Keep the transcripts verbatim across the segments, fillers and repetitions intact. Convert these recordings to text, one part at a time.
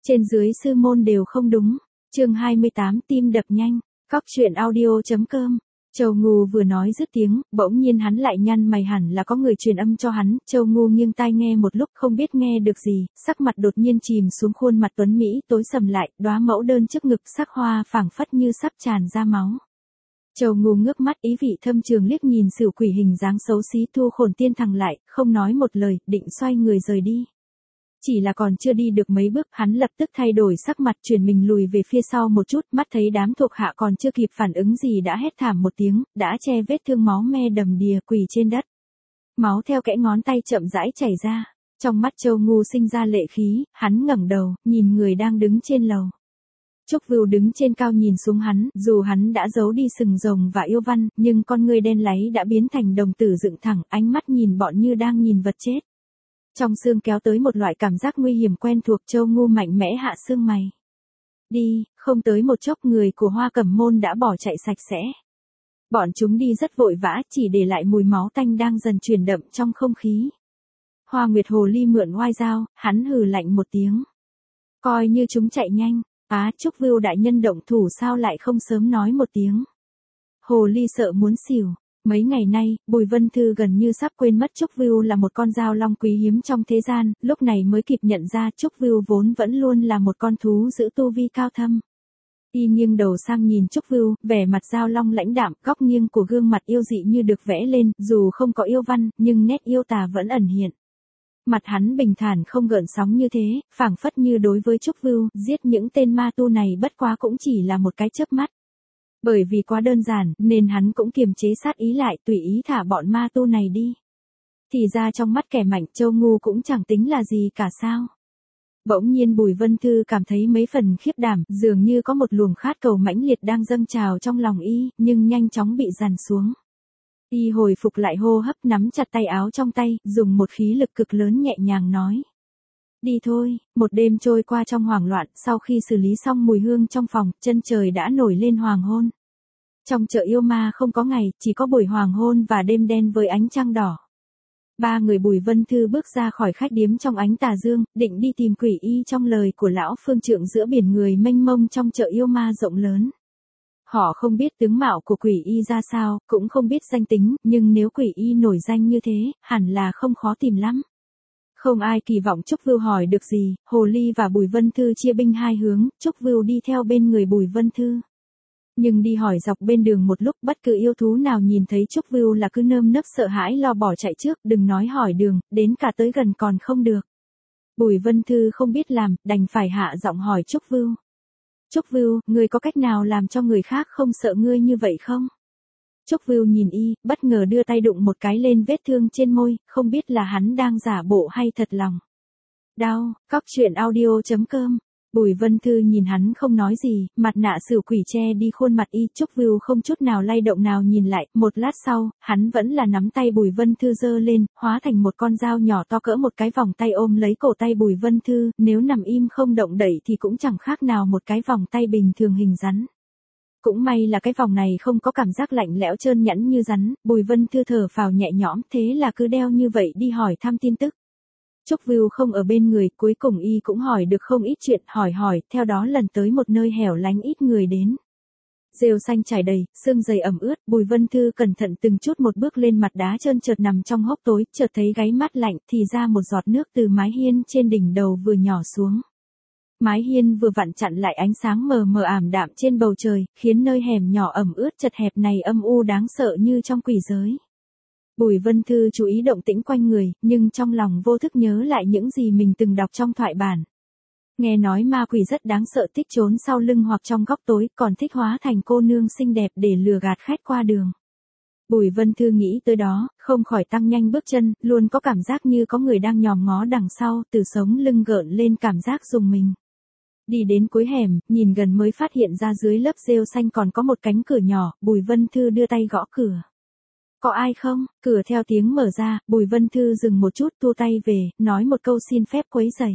Trên dưới sư môn đều không đúng. Chương hai mươi tám tim đập nhanh. Cóc truyện audio chấm com. Châu Ngu vừa nói dứt tiếng, bỗng nhiên hắn lại nhăn mày, hẳn là có người truyền âm cho hắn. Châu Ngu nghiêng tai nghe một lúc không biết nghe được gì, sắc mặt đột nhiên chìm xuống, khuôn mặt tuấn mỹ tối sầm lại, đóa mẫu đơn trước ngực sắc hoa phảng phất như sắp tràn ra máu. Châu Ngu ngước mắt ý vị thâm trường liếc nhìn Sửu Quỷ hình dáng xấu xí Thu Khổn Tiên thằng lại, không nói một lời, định xoay người rời đi. Chỉ là còn chưa đi được mấy bước, hắn lập tức thay đổi sắc mặt, chuyển mình lùi về phía sau một chút, mắt thấy đám thuộc hạ còn chưa kịp phản ứng gì đã hét thảm một tiếng, đã che vết thương máu me đầm đìa quỳ trên đất. Máu theo kẽ ngón tay chậm rãi chảy ra, trong mắt Châu Ngu sinh ra lệ khí, hắn ngẩng đầu, nhìn người đang đứng trên lầu. Trúc Vưu đứng trên cao nhìn xuống hắn, dù hắn đã giấu đi sừng rồng và yêu văn, nhưng con ngươi đen láy đã biến thành đồng tử dựng thẳng, ánh mắt nhìn bọn như đang nhìn vật chết. Trong xương kéo tới một loại cảm giác nguy hiểm quen thuộc. Châu Ngu mạnh mẽ hạ xương mày. Đi, không tới một chốc người của Hoa Cẩm Môn đã bỏ chạy sạch sẽ. Bọn chúng đi rất vội vã, chỉ để lại mùi máu tanh đang dần truyền đậm trong không khí. Hoa Nguyệt Hồ Ly mượn oai dao, hắn hừ lạnh một tiếng. Coi như chúng chạy nhanh, á Trúc Vưu đại nhân động thủ sao lại không sớm nói một tiếng. Hồ Ly sợ muốn xỉu. Mấy ngày nay, Bùi Vân Thư gần như sắp quên mất Trúc Vưu là một con dao long quý hiếm trong thế gian, lúc này mới kịp nhận ra Trúc Vưu vốn vẫn luôn là một con thú giữ tu vi cao thâm. Y nghiêng đầu sang nhìn Trúc Vưu, vẻ mặt dao long lãnh đạm, góc nghiêng của gương mặt yêu dị như được vẽ lên, dù không có yêu văn, nhưng nét yêu tà vẫn ẩn hiện. Mặt hắn bình thản không gợn sóng như thế, phảng phất như đối với Trúc Vưu, giết những tên ma tu này bất quá cũng chỉ là một cái chớp mắt. Bởi vì quá đơn giản, nên hắn cũng kiềm chế sát ý lại, tùy ý thả bọn ma tu này đi. Thì ra trong mắt kẻ mạnh, Châu Ngu cũng chẳng tính là gì cả sao. Bỗng nhiên Bùi Vân Thư cảm thấy mấy phần khiếp đảm, dường như có một luồng khát cầu mãnh liệt đang dâng trào trong lòng y, nhưng nhanh chóng bị dằn xuống. Y hồi phục lại hô hấp, nắm chặt tay áo trong tay, dùng một khí lực cực lớn nhẹ nhàng nói. Đi thôi. Một đêm trôi qua trong hoảng loạn, sau khi xử lý xong mùi hương trong phòng, chân trời đã nổi lên hoàng hôn. Trong chợ yêu ma không có ngày, chỉ có buổi hoàng hôn và đêm đen với ánh trăng đỏ. Ba người Bùi Vân Thư bước ra khỏi khách điếm trong ánh tà dương, định đi tìm Quỷ Y trong lời của lão phương trượng giữa biển người mênh mông trong chợ yêu ma rộng lớn. Họ không biết tướng mạo của Quỷ Y ra sao, cũng không biết danh tính, nhưng nếu Quỷ Y nổi danh như thế, hẳn là không khó tìm lắm. Không ai kỳ vọng Trúc Vưu hỏi được gì, Hồ Ly và Bùi Vân Thư chia binh hai hướng, Trúc Vưu đi theo bên người Bùi Vân Thư. Nhưng đi hỏi dọc bên đường một lúc, bất cứ yêu thú nào nhìn thấy Trúc Vưu là cứ nơm nớp sợ hãi lo bỏ chạy trước, đừng nói hỏi đường, đến cả tới gần còn không được. Bùi Vân Thư không biết làm, đành phải hạ giọng hỏi Trúc Vưu. Trúc Vưu, ngươi có cách nào làm cho người khác không sợ ngươi như vậy không? Trúc Vưu nhìn y, bất ngờ đưa tay đụng một cái lên vết thương trên môi, không biết là hắn đang giả bộ hay thật lòng. Đau. Cóc truyện audio chấm com. Bùi Vân Thư nhìn hắn không nói gì, mặt nạ Sửu Quỷ che đi khuôn mặt y. Trúc Vưu không chút nào lay động nào nhìn lại, một lát sau, hắn vẫn là nắm tay Bùi Vân Thư giơ lên, hóa thành một con dao nhỏ to cỡ một cái vòng tay ôm lấy cổ tay Bùi Vân Thư, nếu nằm im không động đậy thì cũng chẳng khác nào một cái vòng tay bình thường hình rắn. Cũng may là cái vòng này không có cảm giác lạnh lẽo trơn nhẵn như rắn, Bùi Vân Thư thở phào nhẹ nhõm, thế là cứ đeo như vậy đi hỏi thăm tin tức. Trúc Vưu không ở bên người, cuối cùng y cũng hỏi được không ít chuyện, hỏi hỏi, theo đó lần tới một nơi hẻo lánh ít người đến. Rêu xanh trải đầy, sương dày ẩm ướt, Bùi Vân Thư cẩn thận từng chút một bước lên mặt đá trơn trượt nằm trong hốc tối, chợt thấy gáy mát lạnh, thì ra một giọt nước từ mái hiên trên đỉnh đầu vừa nhỏ xuống. Mái hiên vừa vặn chặn lại ánh sáng mờ mờ ảm đạm trên bầu trời, khiến nơi hẻm nhỏ ẩm ướt chật hẹp này âm u đáng sợ như trong quỷ giới. Bùi Vân Thư chú ý động tĩnh quanh người, nhưng trong lòng vô thức nhớ lại những gì mình từng đọc trong thoại bản. Nghe nói ma quỷ rất đáng sợ, thích trốn sau lưng hoặc trong góc tối, còn thích hóa thành cô nương xinh đẹp để lừa gạt khách qua đường. Bùi Vân Thư nghĩ tới đó, không khỏi tăng nhanh bước chân, luôn có cảm giác như có người đang nhòm ngó đằng sau, từ sống lưng gợn lên cảm giác rùng mình. Đi đến cuối hẻm, nhìn gần mới phát hiện ra dưới lớp rêu xanh còn có một cánh cửa nhỏ, Bùi Vân Thư đưa tay gõ cửa. Có ai không? Cửa theo tiếng mở ra, Bùi Vân Thư dừng một chút, thu tay về, nói một câu xin phép quấy rầy.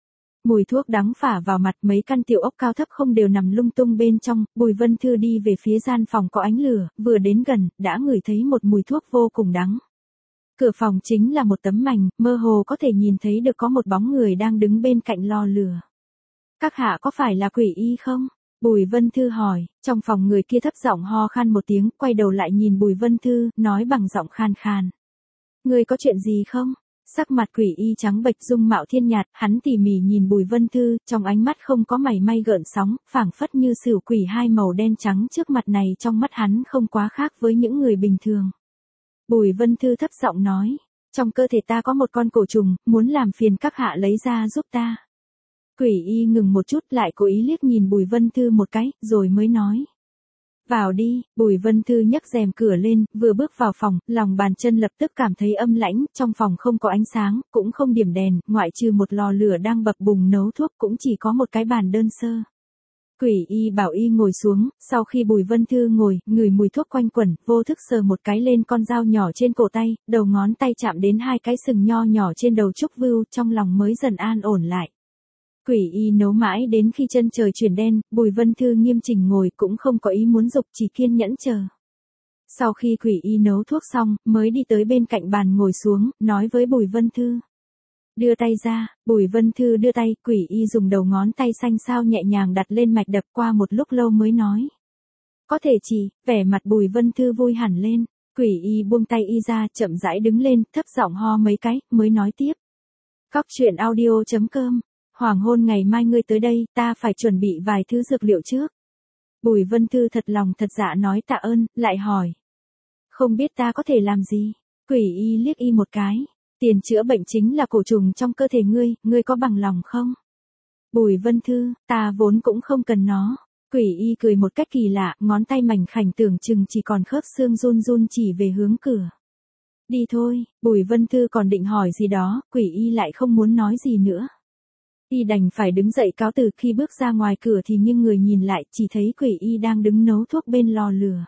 Mùi thuốc đắng phả vào mặt, mấy căn tiểu ốc cao thấp không đều nằm lung tung bên trong. Bùi Vân Thư đi về phía gian phòng có ánh lửa, vừa đến gần, đã ngửi thấy một mùi thuốc vô cùng đắng. Cửa phòng chính là một tấm mành, mơ hồ có thể nhìn thấy được có một bóng người đang đứng bên cạnh lò lửa. Các hạ có phải là Quỷ Y không? Bùi Vân Thư hỏi, trong phòng người kia thấp giọng ho khan một tiếng, quay đầu lại nhìn Bùi Vân Thư, nói bằng giọng khan khan. Ngươi có chuyện gì không? Sắc mặt Quỷ Y trắng bệch, dung mạo thiên nhạt, hắn tỉ mỉ nhìn Bùi Vân Thư, trong ánh mắt không có mảy may gợn sóng, phảng phất như sửu quỷ hai màu đen trắng trước mặt này trong mắt hắn không quá khác với những người bình thường. Bùi Vân Thư thấp giọng nói, trong cơ thể ta có một con cổ trùng, muốn làm phiền các hạ lấy ra giúp ta. Quỷ Y ngừng một chút lại cố ý liếc nhìn Bùi Vân Thư một cái, rồi mới nói. Vào đi, Bùi Vân Thư nhấc rèm cửa lên, vừa bước vào phòng, lòng bàn chân lập tức cảm thấy âm lãnh, trong phòng không có ánh sáng, cũng không điểm đèn, ngoại trừ một lò lửa đang bập bùng nấu thuốc cũng chỉ có một cái bàn đơn sơ. Quỷ Y bảo Y ngồi xuống, sau khi Bùi Vân Thư ngồi, ngửi mùi thuốc quanh quẩn, vô thức sờ một cái lên con dao nhỏ trên cổ tay, đầu ngón tay chạm đến hai cái sừng nho nhỏ trên đầu Trúc Vưu, trong lòng mới dần an ổn lại. Quỷ Y nấu mãi đến khi chân trời chuyển đen, Bùi Vân Thư nghiêm chỉnh ngồi cũng không có ý muốn dục, chỉ kiên nhẫn chờ. Sau khi Quỷ Y nấu thuốc xong, mới đi tới bên cạnh bàn ngồi xuống, nói với Bùi Vân Thư. Đưa tay ra, Bùi Vân Thư đưa tay, Quỷ Y dùng đầu ngón tay xanh xao nhẹ nhàng đặt lên mạch đập, qua một lúc lâu mới nói. Có thể chỉ, vẻ mặt Bùi Vân Thư vui hẳn lên, Quỷ Y buông tay Y ra, chậm rãi đứng lên, thấp giọng ho mấy cái, mới nói tiếp. Cóc truyện audio chấm com. Hoàng hôn ngày mai ngươi tới đây, ta phải chuẩn bị vài thứ dược liệu trước. Bùi Vân Thư thật lòng thật dạ nói tạ ơn, lại hỏi. Không biết ta có thể làm gì? Quỷ Y liếc Y một cái. Tiền chữa bệnh chính là cổ trùng trong cơ thể ngươi, ngươi có bằng lòng không? Bùi Vân Thư, ta vốn cũng không cần nó. Quỷ Y cười một cách kỳ lạ, ngón tay mảnh khảnh tưởng chừng chỉ còn khớp xương run run chỉ về hướng cửa. Đi thôi, Bùi Vân Thư còn định hỏi gì đó, Quỷ Y lại không muốn nói gì nữa. Y đành phải đứng dậy cáo từ, khi bước ra ngoài cửa thì nghiêng người nhìn lại, chỉ thấy Quỷ Y đang đứng nấu thuốc bên lò lửa.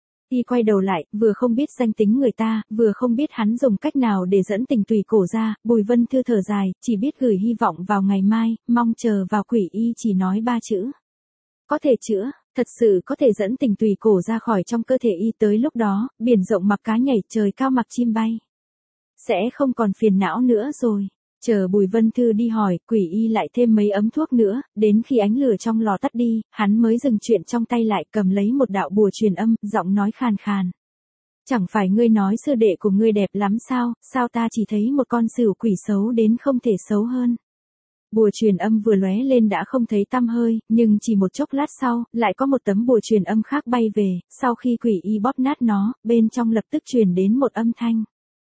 Y quay đầu lại, vừa không biết danh tính người ta, vừa không biết hắn dùng cách nào để dẫn tình tùy cổ ra, Bùi Vân Thư thở dài, chỉ biết gửi hy vọng vào ngày mai, mong chờ vào. Quỷ Y chỉ nói ba chữ. Có thể chữa, thật sự có thể dẫn tình tùy cổ ra khỏi trong cơ thể Y, tới lúc đó, biển rộng mặc cá nhảy, trời cao mặc chim bay. Sẽ không còn phiền não nữa rồi. Chờ Bùi Vân Thư đi hỏi, Quỷ Y lại thêm mấy ấm thuốc nữa, đến khi ánh lửa trong lò tắt đi, hắn mới dừng chuyện trong tay lại, cầm lấy một đạo bùa truyền âm, giọng nói khàn khàn. Chẳng phải ngươi nói sư đệ của ngươi đẹp lắm sao, sao ta chỉ thấy một con sửu quỷ xấu đến không thể xấu hơn. Bùa truyền âm vừa lóe lên đã không thấy tăm hơi, nhưng chỉ một chốc lát sau, lại có một tấm bùa truyền âm khác bay về, sau khi Quỷ Y bóp nát nó, bên trong lập tức truyền đến một âm thanh.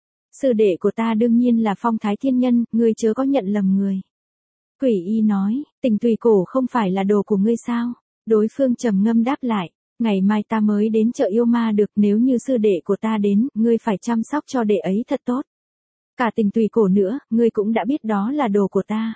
Sư đệ của ta đương nhiên là Phong Thái Thiên Nhân, ngươi chớ có nhận lầm người. Quỷ Y nói, tình tùy cổ không phải là đồ của ngươi sao? Đối phương trầm ngâm đáp lại, ngày mai ta mới đến chợ yêu ma được, nếu như sư đệ của ta đến, ngươi phải chăm sóc cho đệ ấy thật tốt. Cả tình tùy cổ nữa, ngươi cũng đã biết đó là đồ của ta.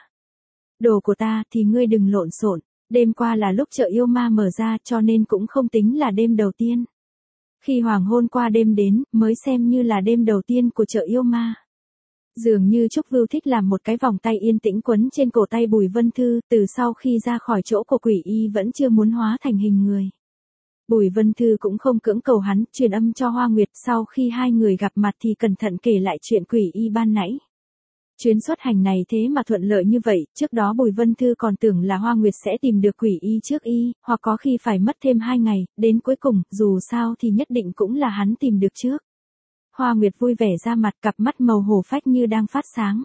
Đồ của ta thì ngươi đừng lộn xộn, đêm qua là lúc chợ yêu ma mở ra cho nên cũng không tính là đêm đầu tiên. Khi hoàng hôn qua đêm đến, mới xem như là đêm đầu tiên của chợ yêu ma. Dường như Trúc Vưu thích làm một cái vòng tay yên tĩnh quấn trên cổ tay Bùi Vân Thư, từ sau khi ra khỏi chỗ của Quỷ Y vẫn chưa muốn hóa thành hình người. Bùi Vân Thư cũng không cưỡng cầu hắn, truyền âm cho Hoa Nguyệt, sau khi hai người gặp mặt thì cẩn thận kể lại chuyện Quỷ Y ban nãy. Chuyến xuất hành này thế mà thuận lợi như vậy, trước đó Bùi Vân Thư còn tưởng là Hoa Nguyệt sẽ tìm được Quỷ Y trước Y, hoặc có khi phải mất thêm hai ngày, đến cuối cùng, dù sao thì nhất định cũng là hắn tìm được trước. Hoa Nguyệt vui vẻ ra mặt, cặp mắt màu hổ phách như đang phát sáng.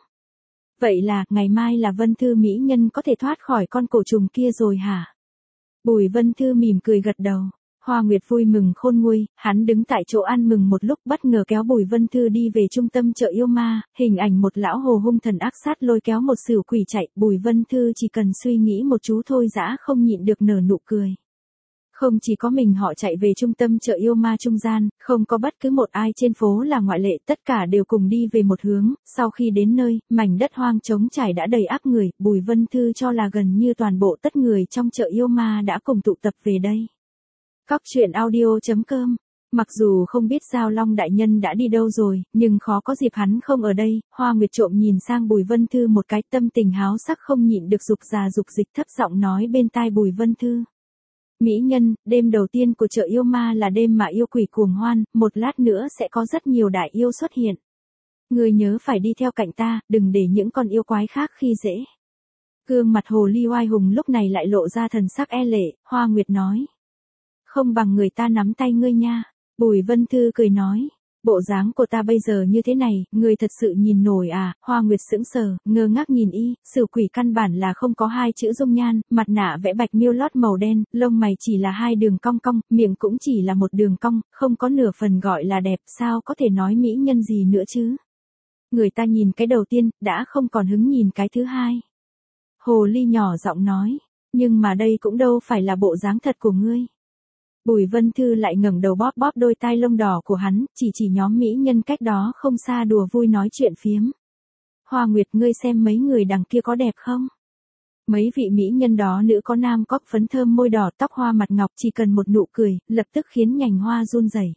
Vậy là, ngày mai là Vân Thư mỹ nhân có thể thoát khỏi con cổ trùng kia rồi hả? Bùi Vân Thư mỉm cười gật đầu. Hoa Nguyệt vui mừng khôn nguôi, hắn đứng tại chỗ ăn mừng một lúc, bất ngờ kéo Bùi Vân Thư đi về trung tâm chợ yêu ma, hình ảnh một lão hồ hung thần ác sát lôi kéo một sửu quỷ chạy, Bùi Vân Thư chỉ cần suy nghĩ một chú thôi dã không nhịn được nở nụ cười. Không chỉ có mình họ chạy về trung tâm chợ yêu ma trung gian, không có bất cứ một ai trên phố là ngoại lệ, tất cả đều cùng đi về một hướng, sau khi đến nơi, mảnh đất hoang trống trải đã đầy áp người, Bùi Vân Thư cho là gần như toàn bộ tất người trong chợ yêu ma đã cùng tụ tập về đây. Cóc truyện audio chấm com. Mặc dù không biết Giao Long đại nhân đã đi đâu rồi, nhưng khó có dịp hắn không ở đây. Hoa Nguyệt trộm nhìn sang Bùi Vân Thư một cái, tâm tình háo sắc không nhịn được dục già dục dịch, thấp giọng nói bên tai Bùi Vân Thư. Mỹ nhân, đêm đầu tiên của chợ yêu ma là đêm mà yêu quỷ cuồng hoan, một lát nữa sẽ có rất nhiều đại yêu xuất hiện. Ngươi nhớ phải đi theo cạnh ta, đừng để những con yêu quái khác khi dễ. Gương mặt hồ ly oai hùng lúc này lại lộ ra thần sắc e lệ, Hoa Nguyệt nói. Không bằng người ta nắm tay ngươi nha. Bùi Vân Thư cười nói. Bộ dáng của ta bây giờ như thế này, ngươi thật sự nhìn nổi à? Hoa Nguyệt sững sờ, ngơ ngác nhìn y, Sửu Quỷ căn bản là không có hai chữ dung nhan, mặt nạ vẽ bạch miêu lót màu đen, lông mày chỉ là hai đường cong cong, miệng cũng chỉ là một đường cong, không có nửa phần gọi là đẹp, sao có thể nói mỹ nhân gì nữa chứ? Người ta nhìn cái đầu tiên, đã không còn hứng nhìn cái thứ hai. Hồ ly nhỏ giọng nói, nhưng mà đây cũng đâu phải là bộ dáng thật của ngươi. Bùi Vân Thư lại ngẩng đầu bóp bóp đôi tai lông đỏ của hắn, chỉ chỉ nhóm mỹ nhân cách đó không xa đùa vui nói chuyện phiếm. Hoa Nguyệt, ngươi xem mấy người đằng kia có đẹp không? Mấy vị mỹ nhân đó nữ có nam có phấn thơm môi đỏ tóc hoa mặt ngọc, chỉ cần một nụ cười, lập tức khiến nhành hoa run rẩy.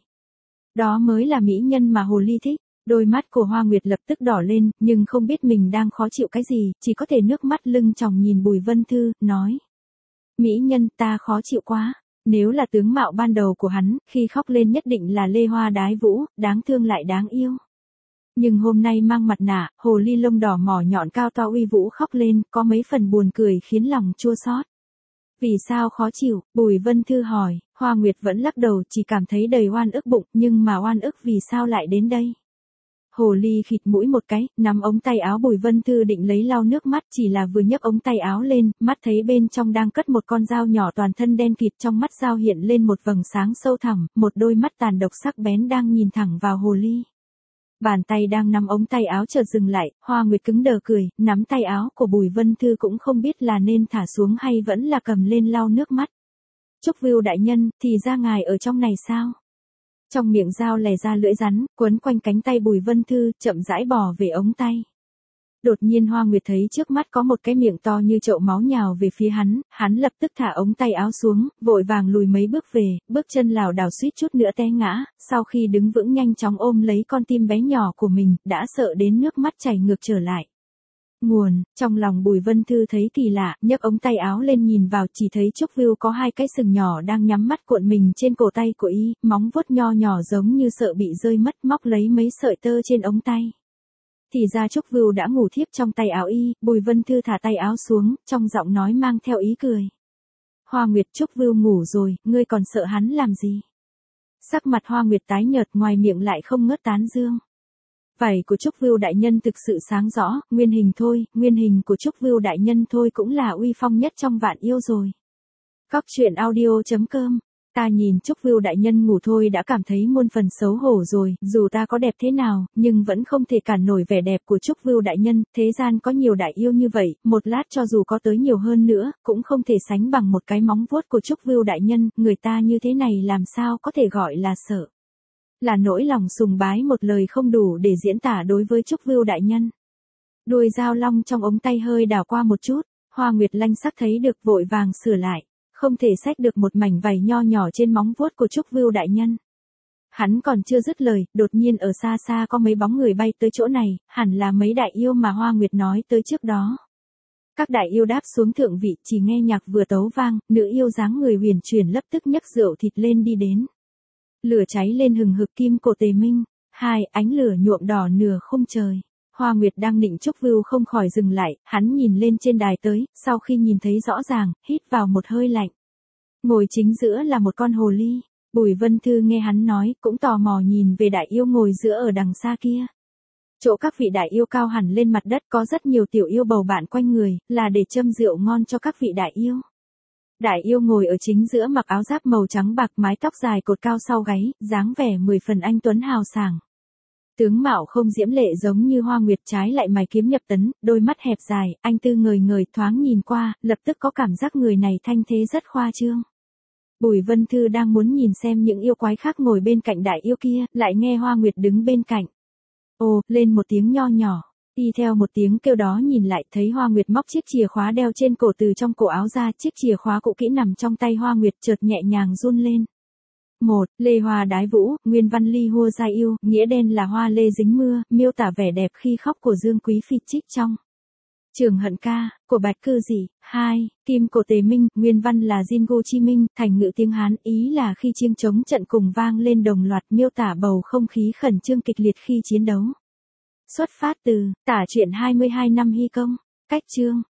Đó mới là mỹ nhân mà hồ ly thích. Đôi mắt của Hoa Nguyệt lập tức đỏ lên, nhưng không biết mình đang khó chịu cái gì, chỉ có thể nước mắt lưng tròng nhìn Bùi Vân Thư, nói. Mỹ nhân, ta khó chịu quá. Nếu là tướng mạo ban đầu của hắn, khi khóc lên nhất định là lê hoa đái vũ, đáng thương lại đáng yêu. Nhưng hôm nay mang mặt nạ, hồ ly lông đỏ mỏ nhọn cao to uy vũ khóc lên, có mấy phần buồn cười khiến lòng chua xót. Vì sao khó chịu? Bùi Vân Thư hỏi. Hoa Nguyệt vẫn lắc đầu, chỉ cảm thấy đầy oan ức bụng, nhưng mà oan ức vì sao lại đến đây? Hồ ly khịt mũi một cái, nắm ống tay áo Bùi Vân Thư định lấy lau nước mắt, chỉ là vừa nhấc ống tay áo lên, mắt thấy bên trong đang cất một con dao nhỏ toàn thân đen kịt, trong mắt dao hiện lên một vầng sáng sâu thẳm, một đôi mắt tàn độc sắc bén đang nhìn thẳng vào hồ ly. Bàn tay đang nắm ống tay áo chợt dừng lại, Hoa Nguyệt cứng đờ cười, nắm tay áo của Bùi Vân Thư cũng không biết là nên thả xuống hay vẫn là cầm lên lau nước mắt. Trúc Vưu đại nhân, thì ra ngài ở trong này sao? Trong miệng dao lè ra lưỡi rắn, quấn quanh cánh tay Bùi Vân Thư, chậm rãi bò về ống tay. Đột nhiên Hoa Nguyệt thấy trước mắt có một cái miệng to như chậu máu nhào về phía hắn, hắn lập tức thả ống tay áo xuống, vội vàng lùi mấy bước về, bước chân lảo đảo suýt chút nữa té ngã, sau khi đứng vững nhanh chóng ôm lấy con tim bé nhỏ của mình, đã sợ đến nước mắt chảy ngược trở lại. Nguồn, trong lòng Bùi Vân Thư thấy kỳ lạ, nhấc ống tay áo lên nhìn vào, chỉ thấy Trúc Vưu có hai cái sừng nhỏ đang nhắm mắt cuộn mình trên cổ tay của y, móng vuốt nho nhỏ giống như sợ bị rơi mất, móc lấy mấy sợi tơ trên ống tay. Thì ra Trúc Vưu đã ngủ thiếp trong tay áo y, Bùi Vân Thư thả tay áo xuống, trong giọng nói mang theo ý cười. Hoa Nguyệt, Trúc Vưu ngủ rồi, ngươi còn sợ hắn làm gì? Sắc mặt Hoa Nguyệt tái nhợt, ngoài miệng lại không ngớt tán dương. Vảy của Trúc Vưu đại nhân thực sự sáng rõ, nguyên hình thôi, nguyên hình của Trúc Vưu đại nhân thôi cũng là uy phong nhất trong vạn yêu rồi. Cóc truyện audio chấm com. Ta nhìn Trúc Vưu đại nhân ngủ thôi đã cảm thấy muôn phần xấu hổ rồi, dù ta có đẹp thế nào, nhưng vẫn không thể cản nổi vẻ đẹp của Trúc Vưu đại nhân, thế gian có nhiều đại yêu như vậy, một lát cho dù có tới nhiều hơn nữa, cũng không thể sánh bằng một cái móng vuốt của Trúc Vưu đại nhân, người ta như thế này làm sao có thể gọi là sợ. Là nỗi lòng sùng bái một lời không đủ để diễn tả đối với Trúc Vưu đại nhân. Đuôi dao long trong ống tay hơi đảo qua một chút, Hoa Nguyệt lanh sắc thấy được vội vàng sửa lại, không thể xách được một mảnh vảy nho nhỏ trên móng vuốt của Trúc Vưu đại nhân. Hắn còn chưa dứt lời, đột nhiên ở xa xa có mấy bóng người bay tới chỗ này, hẳn là mấy đại yêu mà Hoa Nguyệt nói tới trước đó. Các đại yêu đáp xuống thượng vị, chỉ nghe nhạc vừa tấu vang, nữ yêu dáng người huyền chuyển lập tức nhấc rượu thịt lên đi đến. Lửa cháy lên hừng hực kim cổ tề minh, hai ánh lửa nhuộm đỏ nửa khung trời. Hoa Nguyệt đang định Trúc Vưu không khỏi dừng lại, hắn nhìn lên trên đài tới, sau khi nhìn thấy rõ ràng, hít vào một hơi lạnh. Ngồi chính giữa là một con hồ ly. Bùi Vân Thư nghe hắn nói, cũng tò mò nhìn về đại yêu ngồi giữa ở đằng xa kia. Chỗ các vị đại yêu cao hẳn lên mặt đất có rất nhiều tiểu yêu bầu bạn quanh người, là để châm rượu ngon cho các vị đại yêu. Đại yêu ngồi ở chính giữa mặc áo giáp màu trắng bạc, mái tóc dài cột cao sau gáy, dáng vẻ mười phần anh tuấn hào sảng. Tướng mạo không diễm lệ giống như Hoa Nguyệt, trái lại mày kiếm nhập tấn, đôi mắt hẹp dài, anh tư ngời ngời, thoáng nhìn qua, lập tức có cảm giác người này thanh thế rất khoa trương. Bùi Vân Thư đang muốn nhìn xem những yêu quái khác ngồi bên cạnh đại yêu kia, lại nghe Hoa Nguyệt đứng bên cạnh. Ồ, lên một tiếng nho nhỏ. Y theo một tiếng kêu đó nhìn lại, thấy Hoa Nguyệt móc chiếc chìa khóa đeo trên cổ từ trong cổ áo ra, chiếc chìa khóa cũ kỹ nằm trong tay Hoa Nguyệt chợt nhẹ nhàng run lên. một. Lê hoa đái vũ, nguyên văn ly hua giai yêu, nghĩa đen là hoa lê dính mưa, miêu tả vẻ đẹp khi khóc của Dương Quý Phi trích trong Trường Hận Ca, của Bạch Cư Dị. hai. Kim cổ tề minh, nguyên văn là Jingo Chi Minh, thành ngữ tiếng Hán, ý là khi chiêng trống trận cùng vang lên đồng loạt, miêu tả bầu không khí khẩn trương kịch liệt khi chiến đấu. Xuất phát từ, tả truyện hai mươi hai năm Hy Công. Cách chương